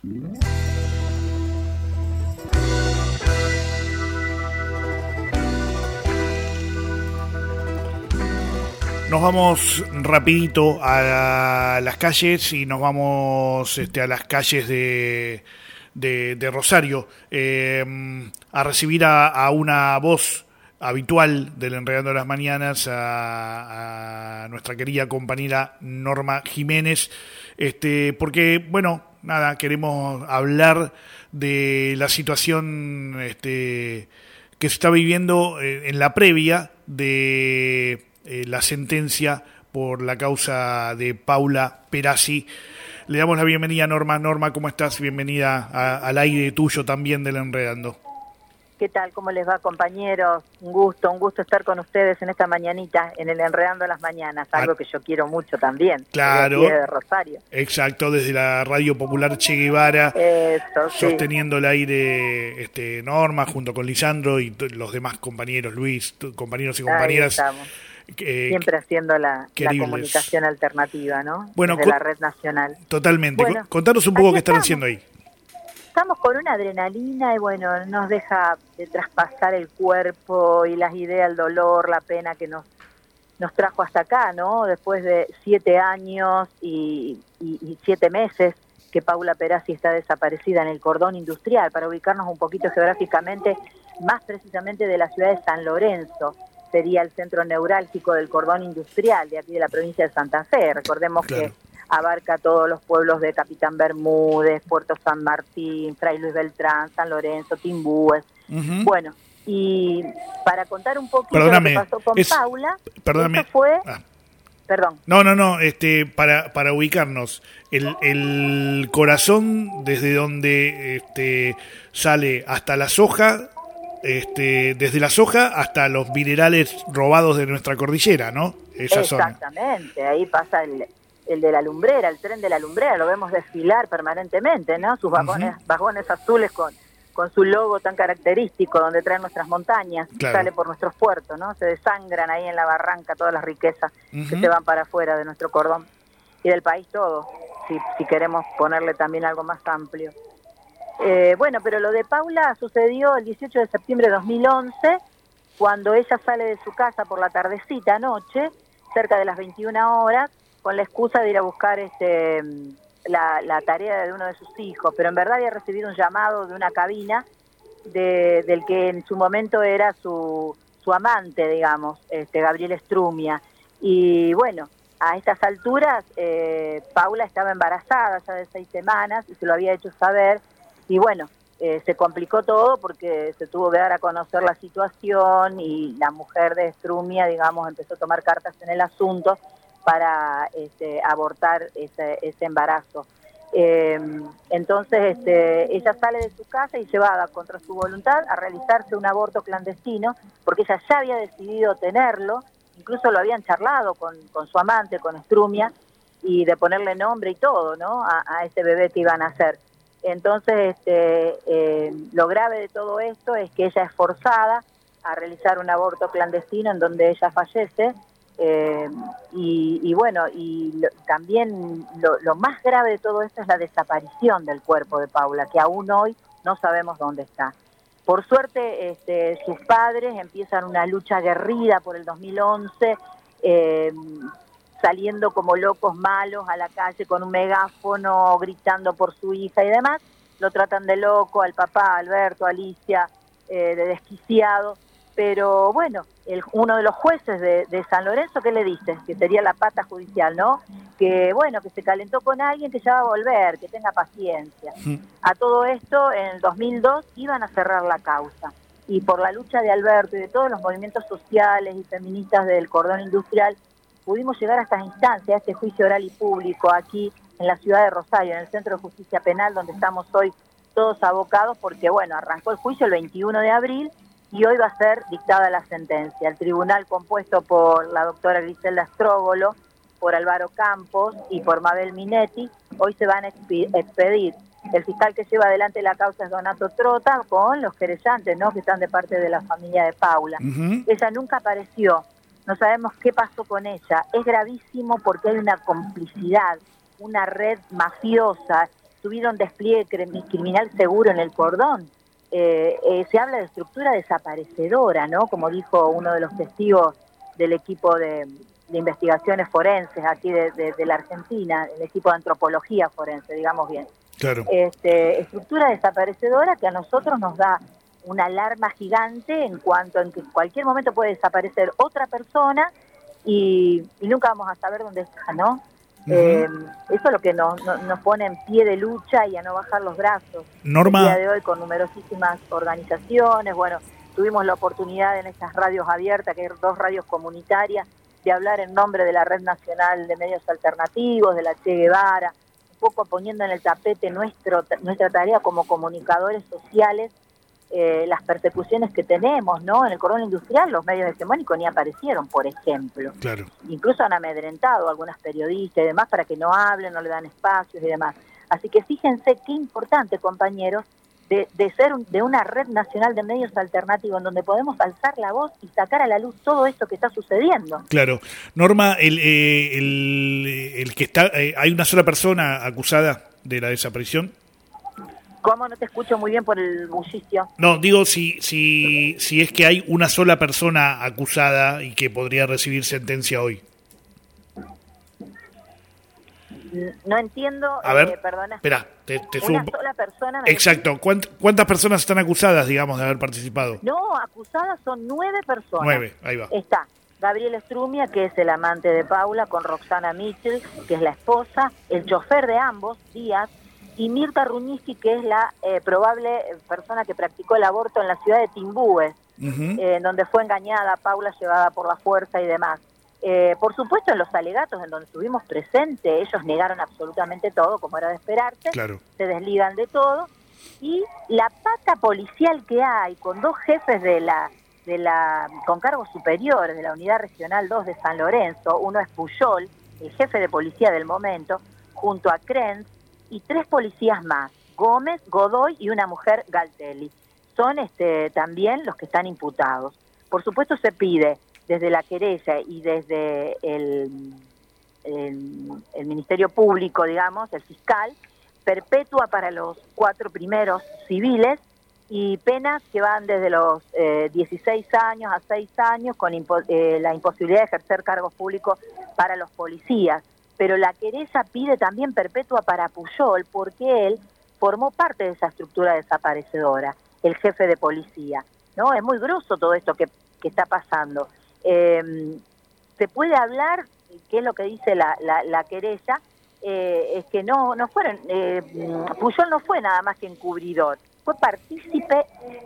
Nos vamos rapidito a las calles y nos vamos a las calles de Rosario a recibir a una voz habitual del Enredando las Mañanas, a nuestra querida compañera Norma Jiménez, porque, bueno, nada, queremos hablar de la situación que se está viviendo en la previa de la sentencia por la causa de Paula Perazzi. Le damos la bienvenida a Norma. Norma, ¿cómo estás? Bienvenida al aire tuyo también del Enredando. ¿Qué tal? ¿Cómo les va, compañeros? Un gusto estar con ustedes en esta mañanita, en el Enredando las Mañanas, algo que yo quiero mucho también. Claro. De Rosario. Exacto, desde la Radio Popular Che Guevara. Eso, sí. Sosteniendo el aire, Norma, junto con Lisandro y los demás compañeros, Luis, compañeros y compañeras. Ahí estamos. Siempre haciendo la comunicación alternativa, ¿no? Bueno, de la red nacional. Totalmente. Bueno, contanos un poco qué están haciendo ahí. Estamos con una adrenalina y bueno, nos deja de traspasar el cuerpo y las ideas, el dolor, la pena que nos trajo hasta acá, ¿no? Después de 7 años y 7 meses que Paula Perazzi está desaparecida en el cordón industrial, para ubicarnos un poquito geográficamente, más precisamente de la ciudad de San Lorenzo. Sería el centro neurálgico del cordón industrial de aquí de la provincia de Santa Fe. Recordemos que abarca todos los pueblos de Capitán Bermúdez, Puerto San Martín, Fray Luis Beltrán, San Lorenzo, Timbúes. Bueno, y para contar un poquito lo que pasó con Paula, esto fue... Perdón. No, para ubicarnos, el corazón desde donde sale hasta la soja, desde la soja hasta los minerales robados de nuestra cordillera, ¿no? Exactamente, ahí pasa el de la lumbrera, el tren de la lumbrera, lo vemos desfilar permanentemente, ¿no? Sus vagones azules con su logo tan característico, donde traen nuestras montañas, sale por nuestros puertos, ¿no? Se desangran ahí en la barranca todas las riquezas que se van para afuera de nuestro cordón y del país todo, si queremos ponerle también algo más amplio. Bueno, pero lo de Paula sucedió el 18 de septiembre de 2011, cuando ella sale de su casa por la tardecita, noche, cerca de las 21 horas, con la excusa de ir a buscar la tarea de uno de sus hijos, pero en verdad había recibido un llamado de una cabina del que en su momento era su amante, digamos, Gabriel Strumia. Y bueno, a estas alturas Paula estaba embarazada ya de 6 semanas y se lo había hecho saber. Y bueno, se complicó todo porque se tuvo que dar a conocer la situación y la mujer de Strumia, digamos, empezó a tomar cartas en el asunto para abortar ese embarazo. Entonces ella sale de su casa y llevada contra su voluntad a realizarse un aborto clandestino, porque ella ya había decidido tenerlo, incluso lo habían charlado con su amante, con Strumia, y de ponerle nombre y todo, ¿no? A ese bebé que iban a hacer. Entonces, lo grave de todo esto es que ella es forzada a realizar un aborto clandestino en donde ella fallece, y bueno, también lo más grave de todo esto es la desaparición del cuerpo de Paula, que aún hoy no sabemos dónde está. Por suerte, sus padres empiezan una lucha aguerrida por el 2011, saliendo como locos malos a la calle con un megáfono, gritando por su hija y demás. Lo tratan de loco al papá, Alberto, Alicia, de desquiciado. Pero bueno, uno de los jueces de San Lorenzo, ¿qué le dice? Que sería la pata judicial, ¿no? Que bueno, que se calentó con alguien, que ya va a volver, que tenga paciencia. A todo esto, en el 2002 iban a cerrar la causa. Y por la lucha de Alberto y de todos los movimientos sociales y feministas del cordón industrial, pudimos llegar a estas instancias, a este juicio oral y público aquí en la ciudad de Rosario, en el Centro de Justicia Penal, donde estamos hoy todos abocados, porque bueno, arrancó el juicio el 21 de abril y hoy va a ser dictada la sentencia. El tribunal, compuesto por la doctora Griselda Strógolo, por Álvaro Campos y por Mabel Minetti, hoy se van a expedir. El fiscal que lleva adelante la causa es Donato Trota, con los querellantes, ¿no?, que están de parte de la familia de Paula. Ella nunca apareció. No sabemos qué pasó con ella. Es gravísimo porque hay una complicidad, una red mafiosa tuvieron despliegue criminal seguro en el cordón. Se habla de estructura desaparecedora, ¿no? Como dijo uno de los testigos del equipo de investigaciones forenses aquí de la Argentina, el equipo de antropología forense, digamos bien. Claro. Estructura desaparecedora que a nosotros nos da una alarma gigante en cuanto en que en cualquier momento puede desaparecer otra persona y nunca vamos a saber dónde está, ¿no? Eso es lo que nos pone en pie de lucha y a no bajar los brazos. Norma. El día de hoy con numerosísimas organizaciones, bueno, tuvimos la oportunidad en estas radios abiertas, que hay 2 radios comunitarias, de hablar en nombre de la Red Nacional de Medios Alternativos, de la Che Guevara, un poco poniendo en el tapete nuestra tarea como comunicadores sociales, las persecuciones que tenemos, ¿no? En el cordón industrial los medios hegemónicos ni aparecieron, por ejemplo. Claro. Incluso han amedrentado a algunas periodistas y demás para que no hablen, no le dan espacios y demás. Así que fíjense qué importante, compañeros, de ser de una red nacional de medios alternativos en donde podemos alzar la voz y sacar a la luz todo esto que está sucediendo. Claro. Norma, el que está, ¿hay una sola persona acusada de la desaparición? ¿Cómo? No te escucho muy bien por el bullicio. No, digo si es que hay una sola persona acusada y que podría recibir sentencia hoy. No entiendo. A ver, perdona. espera, te Una subo. sola persona. Exacto. ¿Cuántas personas están acusadas, digamos, de haber participado? No, acusadas son 9 personas. 9, ahí va. Está Gabriel Strumia, que es el amante de Paula, con Roxana Mitchell, que es la esposa, el chofer de ambos, Díaz, y Mirta Ruñiski, que es la probable persona que practicó el aborto en la ciudad de Timbúes, donde fue engañada Paula, llevada por la fuerza y demás. Por supuesto, en los alegatos en donde estuvimos presentes, ellos negaron absolutamente todo, como era de esperarse, Claro. Se desligan de todo, y la pata policial que hay, con 2 jefes con cargos superiores de la Unidad Regional 2 de San Lorenzo, uno es Puyol, el jefe de policía del momento, junto a Krenz, y 3 policías más, Gómez, Godoy y una mujer, Galtelli. Son también los que están imputados. Por supuesto se pide desde la querella y desde el Ministerio Público, digamos, el fiscal, perpetua para los 4 primeros civiles y penas que van desde los 16 años a 6 años con la imposibilidad de ejercer cargos públicos para los policías. Pero la querella pide también perpetua para Puyol porque él formó parte de esa estructura desaparecedora, el jefe de policía, ¿no? Es muy grosso todo esto que está pasando. Se puede hablar, qué es lo que dice la querella, es que no fueron, Puyol no fue nada más que encubridor, fue partícipe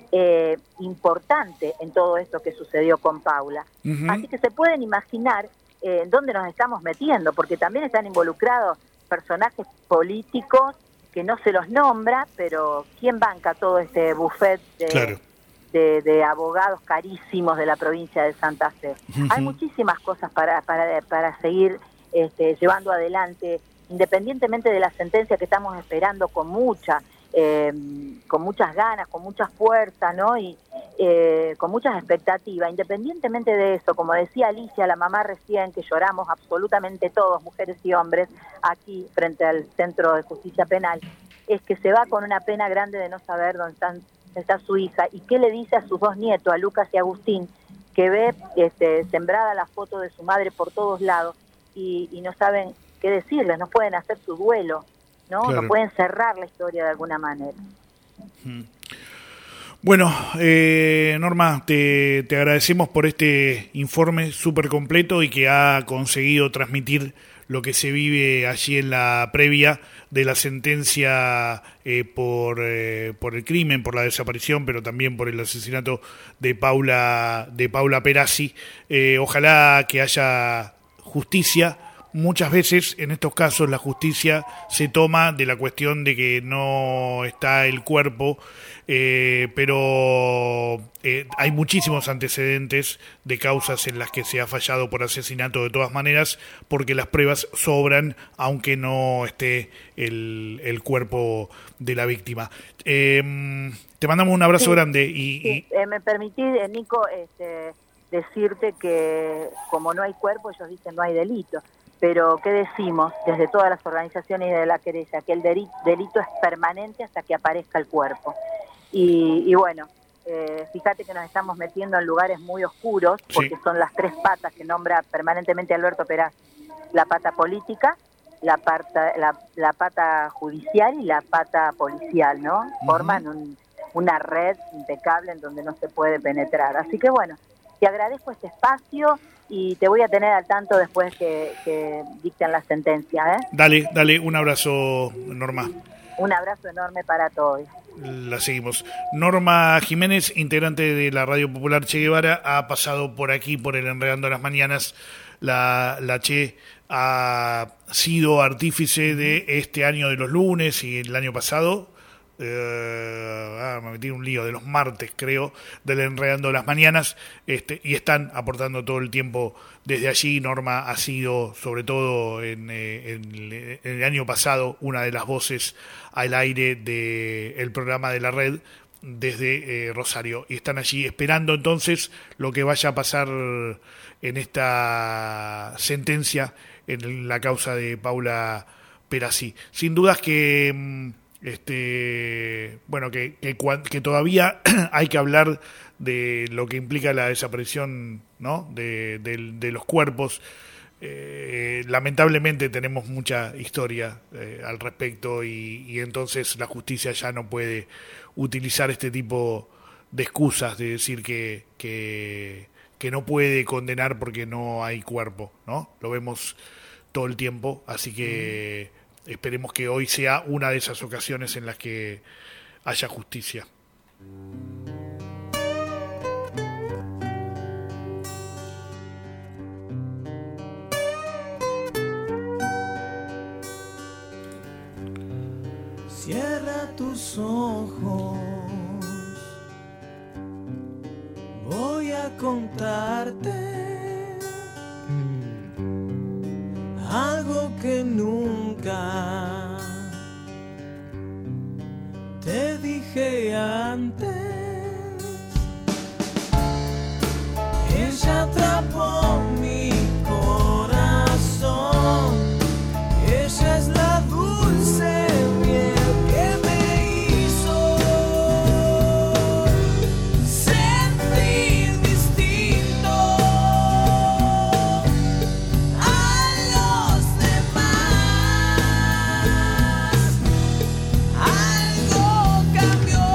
importante en todo esto que sucedió con Paula. Así que se pueden imaginar en dónde nos estamos metiendo, porque también están involucrados personajes políticos que no se los nombra, pero ¿quién banca todo este buffet de abogados carísimos de la provincia de Santa Fe? Hay muchísimas cosas para seguir llevando adelante, independientemente de la sentencia que estamos esperando con muchas ganas, con mucha fuerza, ¿no? Y con muchas expectativas. Independientemente de eso, como decía Alicia, la mamá recién, que lloramos absolutamente todos, mujeres y hombres, aquí frente al Centro de Justicia Penal, es que se va con una pena grande de no saber dónde está su hija y qué le dice a sus 2 nietos, a Lucas y Agustín, que ve sembrada la foto de su madre por todos lados y no saben qué decirles, no pueden hacer su duelo, ¿no? Claro. No pueden cerrar la historia de alguna manera. Bueno, Norma, te agradecemos por este informe súper completo y que ha conseguido transmitir lo que se vive allí en la previa de la sentencia por el crimen, por la desaparición, pero también por el asesinato de Paula Perazzi. Ojalá que haya justicia. Muchas veces en estos casos la justicia se toma de la cuestión de que no está el cuerpo, pero hay muchísimos antecedentes de causas en las que se ha fallado por asesinato de todas maneras, porque las pruebas sobran aunque no esté el cuerpo de la víctima. Te mandamos un abrazo grande. Y me permitís, Nico, decirte que como no hay cuerpo, ellos dicen no hay delito. pero ¿qué decimos desde todas las organizaciones de la querella? Que el delito es permanente hasta que aparezca el cuerpo. Y bueno, fíjate que nos estamos metiendo en lugares muy oscuros, porque son las 3 patas que nombra permanentemente Alberto Perazzi: la pata política, la pata judicial y la pata policial, ¿no? Forman una red impecable en donde no se puede penetrar. Así que bueno, te agradezco este espacio y te voy a tener al tanto después que dicten la sentencia, ¿eh? Dale, un abrazo, Norma. Un abrazo enorme para todos. La seguimos. Norma Jiménez, integrante de la Radio Popular Che Guevara, ha pasado por aquí, por el Enredando las Mañanas. La Che ha sido artífice de este año de los lunes y el año pasado. Me metí en un lío de los martes, creo, del Enredando las Mañanas, y están aportando todo el tiempo desde allí. Norma ha sido, sobre todo en el año pasado, una de las voces al aire del programa de la red desde Rosario, y están allí esperando entonces lo que vaya a pasar en esta sentencia en la causa de Paula Perazzi. Sin dudas que que todavía hay que hablar de lo que implica la desaparición, ¿no?, de los cuerpos. Lamentablemente tenemos mucha historia al respecto, y entonces la justicia ya no puede utilizar este tipo de excusas de decir que no puede condenar porque no hay cuerpo, ¿no? Lo vemos todo el tiempo, así que esperemos que hoy sea una de esas ocasiones en las que haya justicia. Cierra tus ojos, voy a contarte algo que nunca te dije antes. Ella atrapó mi corazón, ella es la dulce miel que me hizo sentir distinto a los demás. Algo cambió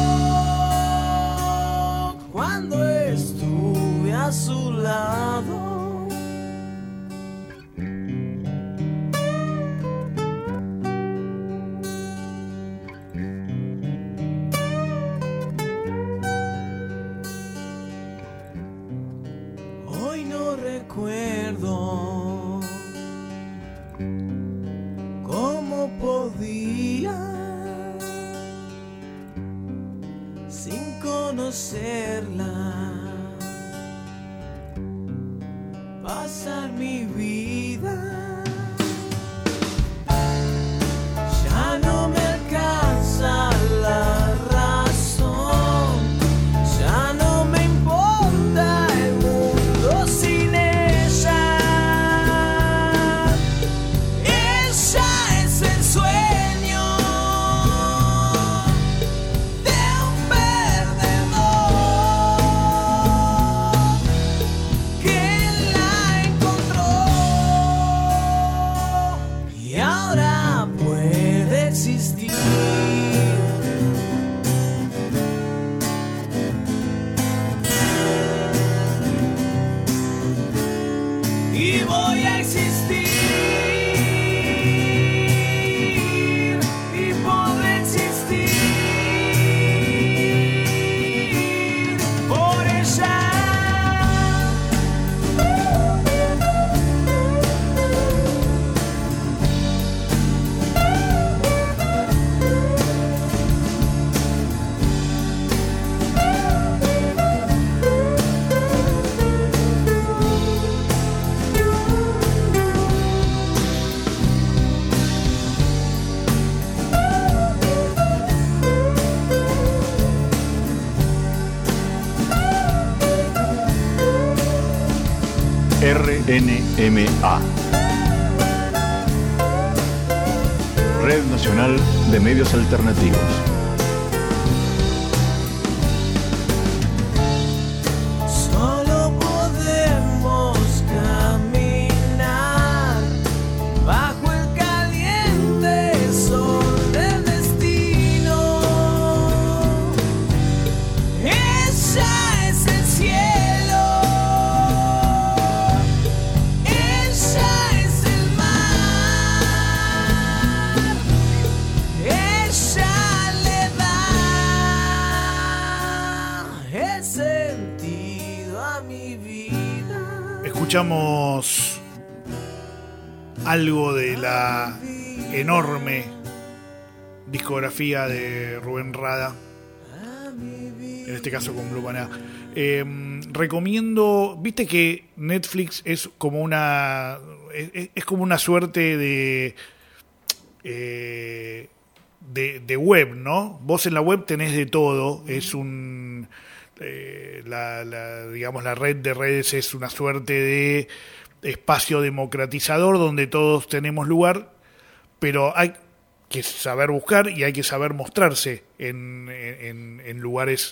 cuando estuve a su lado. Hoy no recuerdo cómo podía, sin conocerla, pasar mi vida. Ya no me alcanza la razón, ya no me importa el mundo sin ella. Ella es el sueño de un perdedor que la encontró y ahora puede existir. Y voy a existir y podré existir por ella. RNMA Nacional de Medios Alternativos. Solo podemos caminar bajo el caliente sol del destino. Ella es el cielo, ella es el mar, ella le da el sentido a mi vida. Escuchamos algo de la enorme discografía de Rubén Rada, en este caso con Blue Maná. Recomiendo, viste que Netflix es como es como una suerte de web, ¿no? Vos en la web tenés de todo, es un digamos la red de redes es una suerte de espacio democratizador donde todos tenemos lugar, pero hay que saber buscar y hay que saber mostrarse en lugares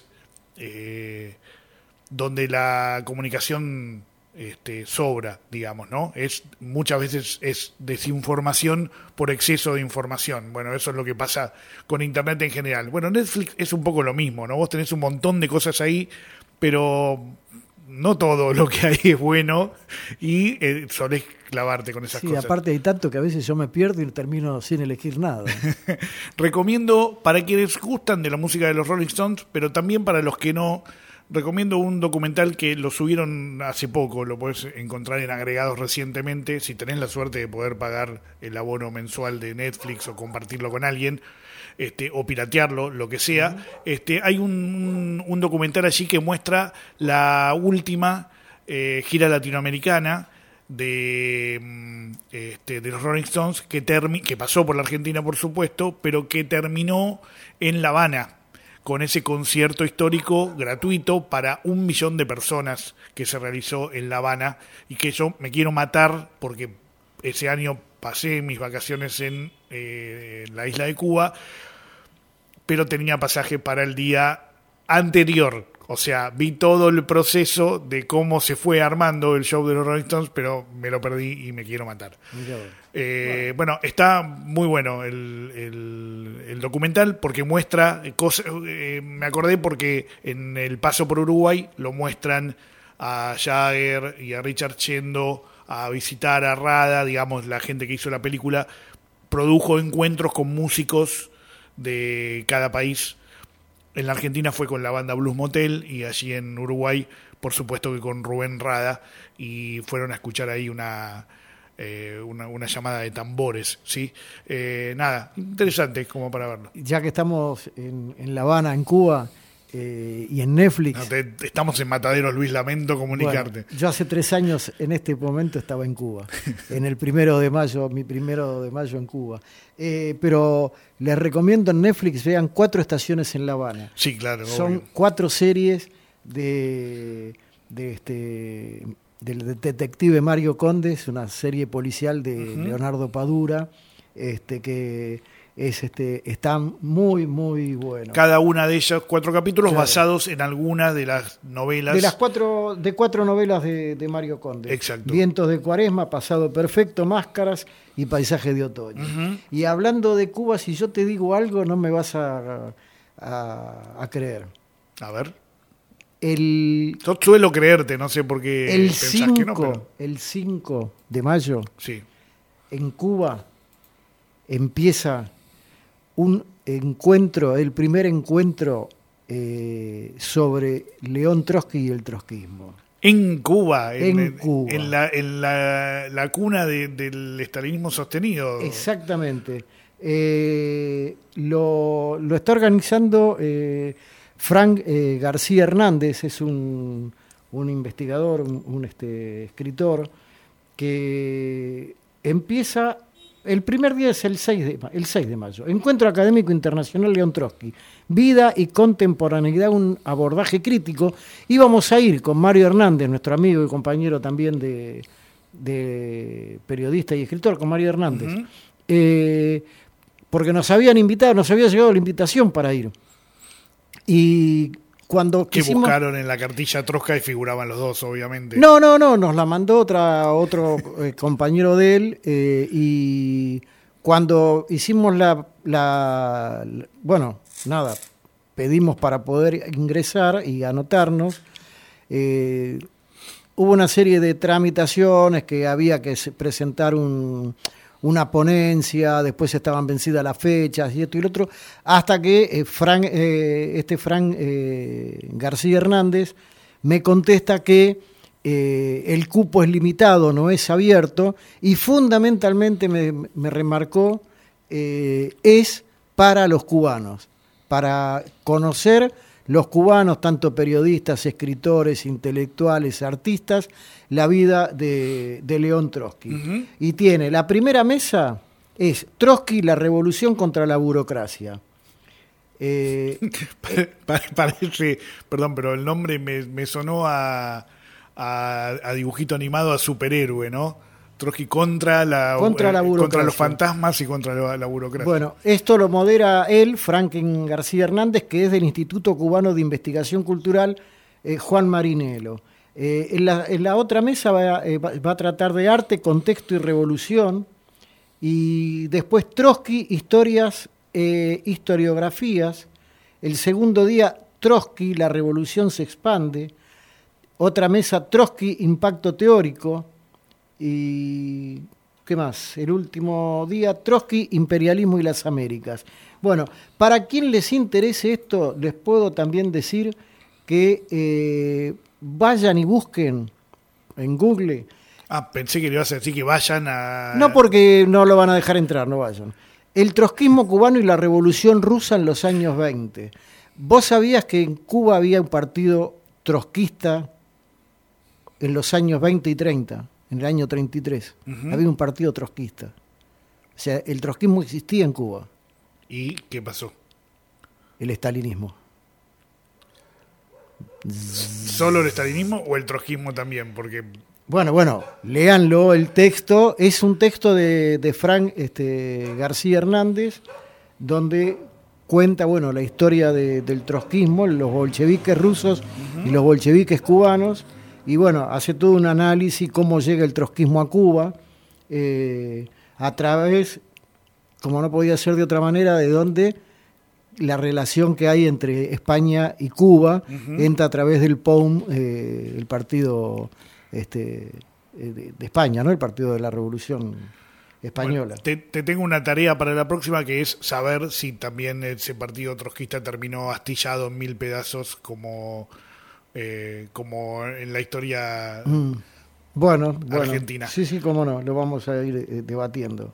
donde la comunicación sobra, digamos, ¿no? Muchas veces es desinformación por exceso de información. Bueno, eso es lo que pasa con Internet en general. Bueno, Netflix es un poco lo mismo, ¿no? Vos tenés un montón de cosas ahí, pero no todo lo que hay es bueno y solés clavarte con esas cosas. Sí, aparte hay tanto que a veces yo me pierdo y termino sin elegir nada. Recomiendo, para quienes gustan de la música de los Rolling Stones, pero también para los que no, recomiendo un documental que lo subieron hace poco, lo podés encontrar en agregados recientemente, si tenés la suerte de poder pagar el abono mensual de Netflix o compartirlo con alguien, o piratearlo, lo que sea. Hay un documental allí que muestra la última gira latinoamericana de los Rolling Stones que pasó por la Argentina, por supuesto, pero que terminó en La Habana, con ese concierto histórico gratuito para 1 millón de personas que se realizó en La Habana, y que yo me quiero matar porque ese año pasé mis vacaciones en la isla de Cuba, pero tenía pasaje para el día anterior. O sea, vi todo el proceso de cómo se fue armando el show de los Rolling Stones, pero me lo perdí y me quiero matar. Bueno, está muy bueno el documental porque muestra cosas. Me acordé porque en el paso por Uruguay lo muestran a Jagger y a Richard yendo a visitar a Rada, digamos, la gente que hizo la película produjo encuentros con músicos de cada país. En la Argentina fue con la banda Blues Motel y allí en Uruguay, por supuesto que con Rubén Rada, y fueron a escuchar ahí una llamada de tambores, ¿sí? Nada, interesante como para verlo. Ya que estamos en La Habana, en Cuba, y en Netflix. No, estamos en Mataderos, Luis, lamento comunicarte. Bueno, yo hace 3 años en este momento estaba en Cuba, en el 1 de mayo, mi 1 de mayo en Cuba. Pero les recomiendo en Netflix, vean 4 estaciones en La Habana. Sí, claro. Son obvio. 4 series del detective Mario Conde, es una serie policial de Leonardo Padura, que está muy, muy bueno. Cada una de ellas 4 capítulos, Claro. basados en alguna de las novelas. De las 4 novelas de Mario Conde. Exacto. Vientos de Cuaresma, Pasado Perfecto, Máscaras y Paisaje de Otoño. Y hablando de Cuba, si yo te digo algo, no me vas a creer. A ver. El Yo suelo creerte, no sé por qué el pensás 5, que no, pero el 5 de mayo, sí. en Cuba, empieza un encuentro, el primer encuentro sobre León Trotsky y el trotskismo. En Cuba, En Cuba. en la cuna del estalinismo sostenido. Exactamente. Lo está organizando Frank García Hernández, es un investigador, un escritor, que empieza. El primer día es el 6 de mayo. Encuentro Académico Internacional León Trotsky. Vida y contemporaneidad, un abordaje crítico. Y vamos a ir con Mario Hernández, nuestro amigo y compañero también de periodista y escritor, con Mario Hernández. porque nos habían invitado, nos había llegado la invitación para ir. Y cuando Que quisimos... buscaron en la cartilla Trosca y figuraban los dos, obviamente. No, nos la mandó otro compañero de él, y cuando hicimos bueno, nada, pedimos para poder ingresar y anotarnos, hubo una serie de tramitaciones que había que presentar una ponencia, después estaban vencidas las fechas y esto y lo otro, hasta que Frank García Hernández me contesta que el cupo es limitado, no es abierto, y fundamentalmente me remarcó, es para los cubanos, para conocer los cubanos, tanto periodistas, escritores, intelectuales, artistas, la vida de León Trotsky. Ujú. Y tiene, la primera mesa es Trotsky, la revolución contra la burocracia. Parece, perdón, pero el nombre me sonó a dibujito animado, a superhéroe, ¿no? Trotsky contra la Contra los fantasmas y contra la burocracia. Bueno, esto lo modera él, Franklin García Hernández, que es del Instituto Cubano de Investigación Cultural, Juan Marinelo. En la otra mesa va a tratar de arte, contexto y revolución, y después Trotsky, historias, historiografías. El segundo día, Trotsky, la revolución se expande. Otra mesa, Trotsky, impacto teórico. Y ¿qué más? El último día, Trotsky, imperialismo y las Américas. Bueno, para quien les interese esto, les puedo también decir que vayan y busquen en Google. Pensé que le ibas a decir que vayan a... No, porque no lo van a dejar entrar, no vayan. El trotskismo cubano y la revolución rusa en los años 20. ¿Vos sabías que en Cuba había un partido trotskista en los años 20 y 30? En el año 33. Ujú. Había un partido trotskista. O sea, el trotskismo existía en Cuba. ¿Y qué pasó? El estalinismo. ¿Solo el estalinismo o el trotskismo también? Porque Bueno, léanlo el texto. Es un texto de Frank García Hernández, donde cuenta la historia del trotskismo, los bolcheviques rusos y los bolcheviques cubanos. Y hace todo un análisis cómo llega el trotskismo a Cuba, a través, como no podía ser de otra manera, de donde la relación que hay entre España y Cuba entra a través del POUM, el partido de España, ¿no? El Partido de la Revolución Española. Bueno, te tengo una tarea para la próxima, que es saber si también ese partido trotskista terminó astillado en 1000 pedazos como en la historia Bueno, argentina. Sí, cómo no, lo vamos a ir debatiendo.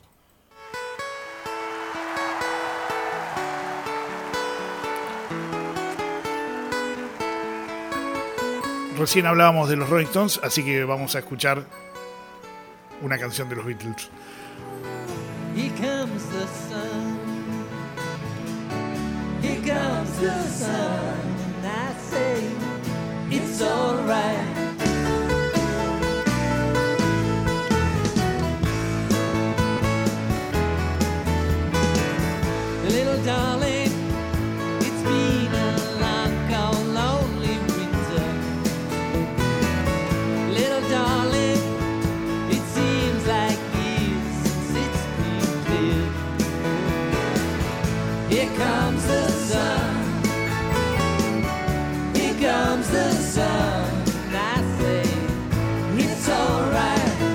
Recién hablábamos de los Rolling Stones, así que vamos a escuchar una canción de los Beatles. Here comes the sun. Here comes the sun. I say it's alright. Little darling, it's been a long, cold, lonely winter. Little darling, it seems like years since it's been clear. Here comes the sun. Here comes the sun. I say it's alright.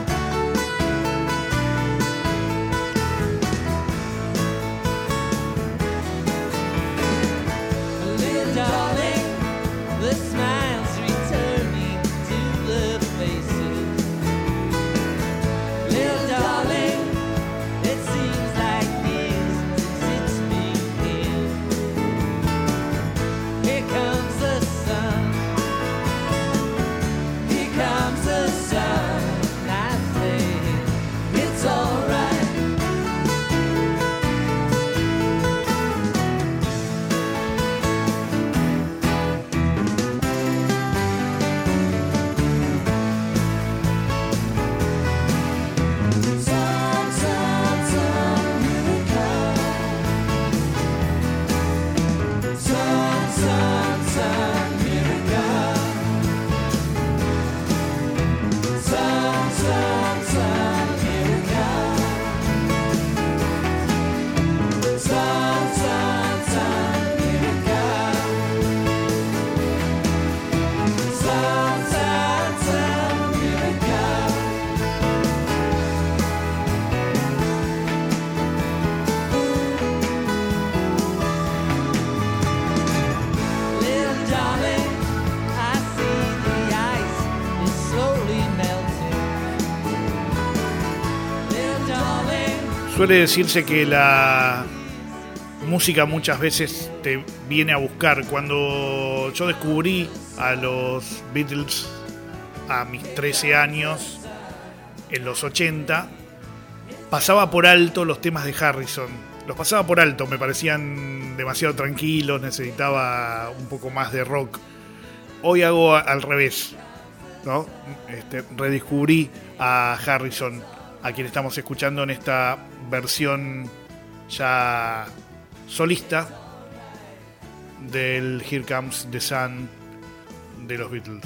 Little darling, the smiles returning to the faces. Little darling, it seems like years since it's been here. Suele decirse que la música muchas veces te viene a buscar. Cuando yo descubrí a los Beatles a mis 13 años, en los 80, pasaba por alto los temas de Harrison. Los pasaba por alto, me parecían demasiado tranquilos, necesitaba un poco más de rock. Hoy hago al revés, ¿no? Redescubrí a Harrison, a quien estamos escuchando en esta versión ya solista del Here Comes the Sun de los Beatles.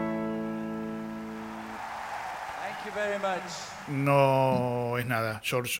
No es nada, George.